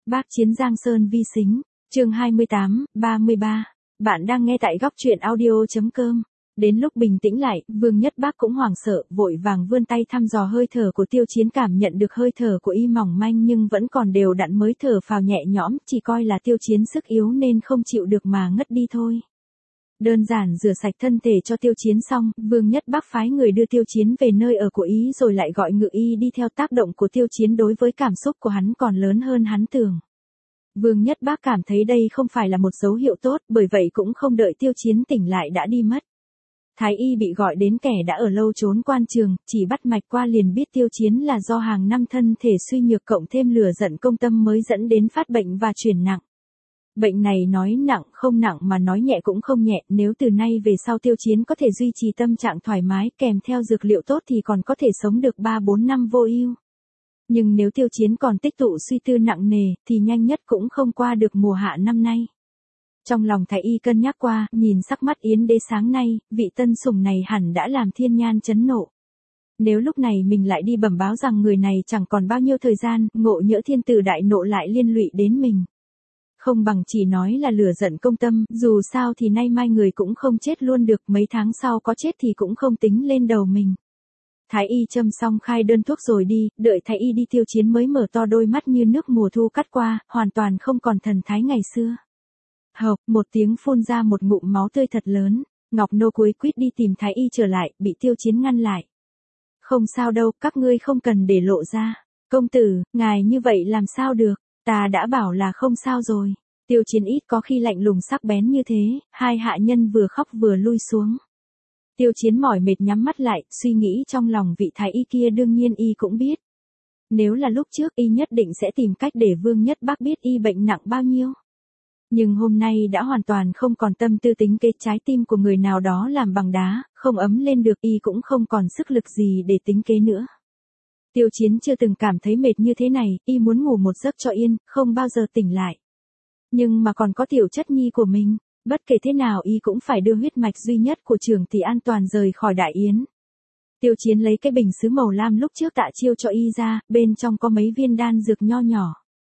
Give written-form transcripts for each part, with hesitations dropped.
Bác Chiến Giang Sơn vi sính, chương 28, 33. Bạn đang nghe tại góc truyện audio.com. Đến lúc bình tĩnh lại, Vương Nhất Bác cũng hoảng sợ, vội vàng vươn tay thăm dò hơi thở của Tiêu Chiến, cảm nhận được hơi thở của y mỏng manh nhưng vẫn còn đều đặn mới thở phào nhẹ nhõm, chỉ coi là Tiêu Chiến sức yếu nên không chịu được mà ngất đi thôi. Đơn giản rửa sạch thân thể cho Tiêu Chiến xong, Vương Nhất Bác phái người đưa Tiêu Chiến về nơi ở của y rồi lại gọi ngự y đi theo. Tác động của Tiêu Chiến đối với cảm xúc của hắn còn lớn hơn hắn tưởng. Vương Nhất Bác cảm thấy đây không phải là một dấu hiệu tốt, bởi vậy cũng không đợi Tiêu Chiến tỉnh lại đã đi mất. Thái y bị gọi đến, kẻ đã ở lâu trốn quan trường, chỉ bắt mạch qua liền biết Tiêu Chiến là do hàng năm thân thể suy nhược cộng thêm lửa giận công tâm mới dẫn đến phát bệnh và chuyển nặng. Bệnh này nói nặng không nặng mà nói nhẹ cũng không nhẹ, nếu từ nay về sau Tiêu Chiến có thể duy trì tâm trạng thoải mái kèm theo dược liệu tốt thì còn có thể sống được 3-4 năm vô ưu. Nhưng nếu Tiêu Chiến còn tích tụ suy tư nặng nề thì nhanh nhất cũng không qua được mùa hạ năm nay. Trong lòng Thái y cân nhắc qua, nhìn sắc mắt Yến Đế sáng nay, vị tân sủng này hẳn đã làm thiên nhan chấn nộ. Nếu lúc này mình lại đi bẩm báo rằng người này chẳng còn bao nhiêu thời gian, ngộ nhỡ thiên tử đại nộ lại liên lụy đến mình. Không bằng chỉ nói là lửa giận công tâm, dù sao thì nay mai người cũng không chết luôn được, mấy tháng sau có chết thì cũng không tính lên đầu mình. Thái y châm xong khai đơn thuốc rồi đi, đợi Thái y đi Tiêu Chiến mới mở to đôi mắt như nước mùa thu cắt qua, hoàn toàn không còn thần thái ngày xưa. Hộc, một tiếng phun ra một ngụm máu tươi thật lớn, Ngọc Nô cuối quýt đi tìm Thái y trở lại, bị Tiêu Chiến ngăn lại. Không sao đâu, các ngươi không cần để lộ ra. Công tử, ngài như vậy làm sao được, ta đã bảo là không sao rồi. Tiêu Chiến ít có khi lạnh lùng sắc bén như thế, hai hạ nhân vừa khóc vừa lui xuống. Tiêu Chiến mỏi mệt nhắm mắt lại, suy nghĩ trong lòng vị thái y kia đương nhiên y cũng biết. Nếu là lúc trước y nhất định sẽ tìm cách để Vương Nhất Bác biết y bệnh nặng bao nhiêu. Nhưng hôm nay đã hoàn toàn không còn tâm tư tính kế, trái tim của người nào đó làm bằng đá, không ấm lên được, y cũng không còn sức lực gì để tính kế nữa. Tiêu Chiến chưa từng cảm thấy mệt như thế này, y muốn ngủ một giấc cho yên, không bao giờ tỉnh lại. Nhưng mà còn có Tiểu Chất Nhi của mình, bất kể thế nào y cũng phải đưa huyết mạch duy nhất của Trường Tỷ an toàn rời khỏi Đại Yến. Tiêu Chiến lấy cái bình sứ màu lam lúc trước Tạ Chiêu cho y ra, bên trong có mấy viên đan dược nho nhỏ.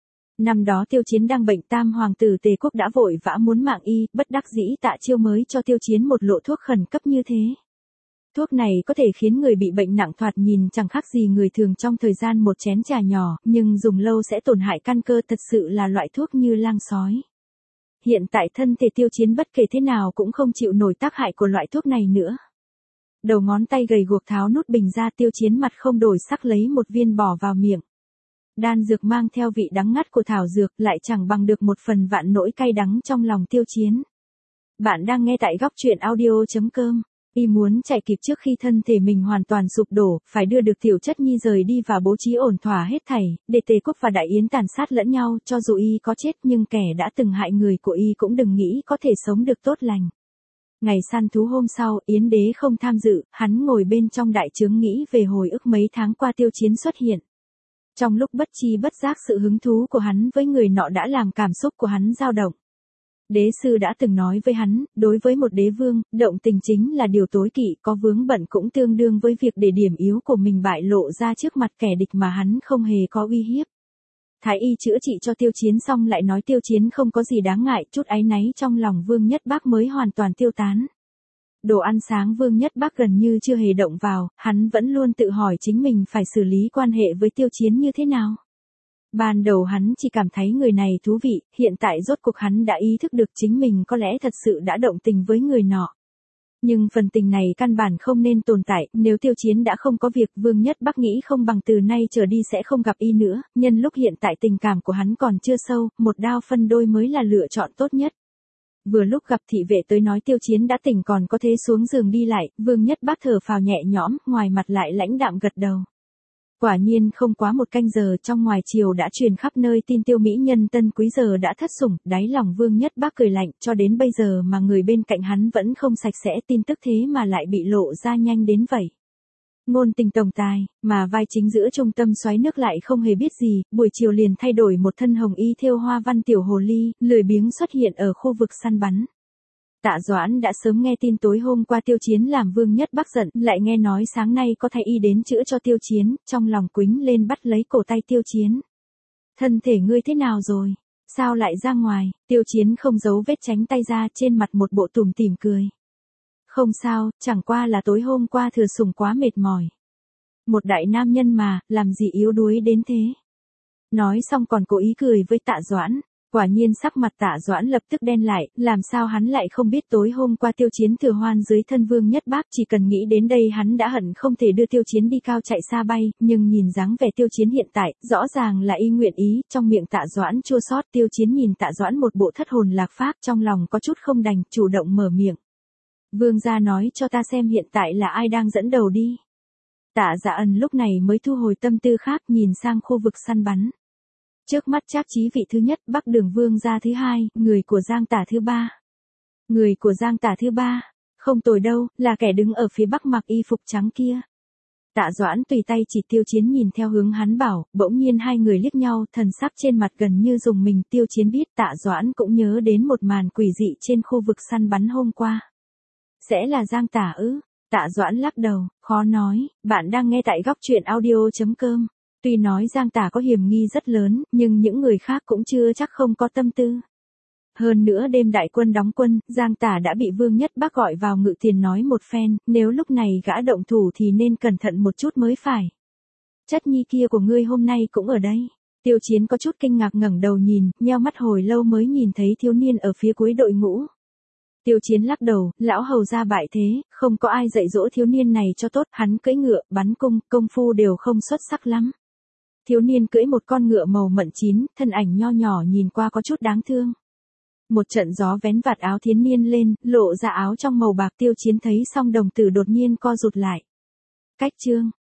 Năm đó Tiêu Chiến đang bệnh, tam hoàng tử Tề Quốc đã vội vã muốn mạng y, bất đắc dĩ Tạ Chiêu mới cho Tiêu Chiến một lộ thuốc khẩn cấp như thế. Thuốc này có thể khiến người bị bệnh nặng thoạt nhìn chẳng khác gì người thường trong thời gian một chén trà nhỏ, nhưng dùng lâu sẽ tổn hại căn cơ, thật sự là loại thuốc như lang sói. Hiện tại thân thể Tiêu Chiến bất kể thế nào cũng không chịu nổi tác hại của loại thuốc này nữa. Đầu ngón tay gầy guộc tháo nút bình ra, Tiêu Chiến mặt không đổi sắc lấy một viên bỏ vào miệng. Đan dược mang theo vị đắng ngắt của thảo dược lại chẳng bằng được một phần vạn nỗi cay đắng trong lòng Tiêu Chiến. Bạn đang nghe tại góc truyện audio.com. Y muốn chạy kịp trước khi thân thể mình hoàn toàn sụp đổ, phải đưa được Tiểu Chất Nhi rời đi và bố trí ổn thỏa hết thảy, để Tề Quốc và Đại Yến tàn sát lẫn nhau, cho dù y có chết nhưng kẻ đã từng hại người của y cũng đừng nghĩ có thể sống được tốt lành. Ngày săn thú hôm sau, Yến Đế không tham dự, hắn ngồi bên trong đại trướng nghĩ về hồi ức mấy tháng qua Tiêu Chiến xuất hiện. Trong lúc bất chi bất giác sự hứng thú của hắn với người nọ đã làm cảm xúc của hắn dao động. Đế sư đã từng nói với hắn, đối với một đế vương, động tình chính là điều tối kỵ, có vướng bận cũng tương đương với việc để điểm yếu của mình bại lộ ra trước mặt kẻ địch mà hắn không hề có uy hiếp. Thái y chữa trị cho Tiêu Chiến xong lại nói Tiêu Chiến không có gì đáng ngại, chút áy náy trong lòng Vương Nhất Bác mới hoàn toàn tiêu tán. Đồ ăn sáng Vương Nhất Bác gần như chưa hề động vào, hắn vẫn luôn tự hỏi chính mình phải xử lý quan hệ với Tiêu Chiến như thế nào. Ban đầu hắn chỉ cảm thấy người này thú vị, hiện tại rốt cuộc hắn đã ý thức được chính mình có lẽ thật sự đã động tình với người nọ. Nhưng phần tình này căn bản không nên tồn tại, nếu Tiêu Chiến đã không có việc, Vương Nhất Bác nghĩ không bằng từ nay trở đi sẽ không gặp y nữa, nhân lúc hiện tại tình cảm của hắn còn chưa sâu, một đao phân đôi mới là lựa chọn tốt nhất. Vừa lúc gặp thị vệ tới nói Tiêu Chiến đã tỉnh còn có thế xuống giường đi lại, Vương Nhất Bác thở phào nhẹ nhõm, ngoài mặt lại lãnh đạm gật đầu. Quả nhiên không quá một canh giờ, trong ngoài triều đã truyền khắp nơi tin Tiêu mỹ nhân tân quý giờ đã thất sủng, đáy lòng Vương Nhất Bác cười lạnh, cho đến bây giờ mà người bên cạnh hắn vẫn không sạch sẽ, tin tức thế mà lại bị lộ ra nhanh đến vậy. Ngôn tình tổng tài, mà vai chính giữa trung tâm xoáy nước lại không hề biết gì, buổi chiều liền thay đổi một thân hồng y thêu hoa văn tiểu hồ ly, lười biếng xuất hiện ở khu vực săn bắn. Tạ Doãn đã sớm nghe tin tối hôm qua Tiêu Chiến làm Vương Nhất Bác giận, lại nghe nói sáng nay có thái y đến chữa cho Tiêu Chiến, trong lòng quĩnh lên bắt lấy cổ tay Tiêu Chiến. Thân thể ngươi thế nào rồi? Sao lại ra ngoài? Tiêu Chiến không giấu vết tránh tay ra, trên mặt một bộ tủm tỉm cười. Không sao, chẳng qua là tối hôm qua thừa sủng quá mệt mỏi. Một đại nam nhân mà, làm gì yếu đuối đến thế? Nói xong còn cố ý cười với Tạ Doãn. Quả nhiên sắc mặt Tạ Doãn lập tức đen lại, làm sao hắn lại không biết tối hôm qua Tiêu Chiến thừa hoan dưới thân Vương Nhất Bác, chỉ cần nghĩ đến đây hắn đã hận không thể đưa Tiêu Chiến đi cao chạy xa bay, nhưng nhìn dáng vẻ Tiêu Chiến hiện tại, rõ ràng là y nguyện ý, trong miệng Tạ Doãn chua xót. Tiêu Chiến nhìn Tạ Doãn một bộ thất hồn lạc phách, trong lòng có chút không đành, chủ động mở miệng. Vương gia nói cho ta xem hiện tại là ai đang dẫn đầu đi. Tạ Dạ Ân lúc này mới thu hồi tâm tư khác, nhìn sang khu vực săn bắn. Trước mắt Trác Chí vị thứ nhất, Bắc Đường Vương gia thứ hai, người của Giang Tả thứ ba. Người của Giang Tả thứ ba, không tồi đâu, là kẻ đứng ở phía bắc mặc y phục trắng kia. Tạ Doãn tùy tay chỉ Tiêu Chiến, nhìn theo hướng hắn bảo, bỗng nhiên hai người liếc nhau, thần sắc trên mặt gần như rùng mình. Tiêu Chiến biết Tạ Doãn cũng nhớ đến một màn quỷ dị trên khu vực săn bắn hôm qua. Sẽ là Giang Tả ư? Tạ Doãn lắc đầu, khó nói. Bạn đang nghe tại góc truyện audio.com. Tuy nói Giang Tả có hiểm nghi rất lớn, nhưng những người khác cũng chưa chắc không có tâm tư. Hơn nữa đêm đại quân đóng quân, Giang Tả đã bị Vương Nhất Bác gọi vào ngự tiền nói một phen, nếu lúc này gã động thủ thì nên cẩn thận một chút mới phải. Chất nhi kia của ngươi hôm nay cũng ở đây. Tiêu Chiến có chút kinh ngạc ngẩng đầu nhìn, nheo mắt hồi lâu mới nhìn thấy thiếu niên ở phía cuối đội ngũ. Tiêu Chiến lắc đầu, lão hầu ra bại thế, không có ai dạy dỗ thiếu niên này cho tốt, hắn cưỡi ngựa, bắn cung, công phu đều không xuất sắc lắm. Thiếu niên cưỡi một con ngựa màu mận chín, thân ảnh nho nhỏ nhìn qua có chút đáng thương. Một trận gió vén vạt áo thiếu niên lên, lộ ra áo trong màu bạc. Tiêu Chiến thấy xong đồng tử đột nhiên co rụt lại. Cách chương.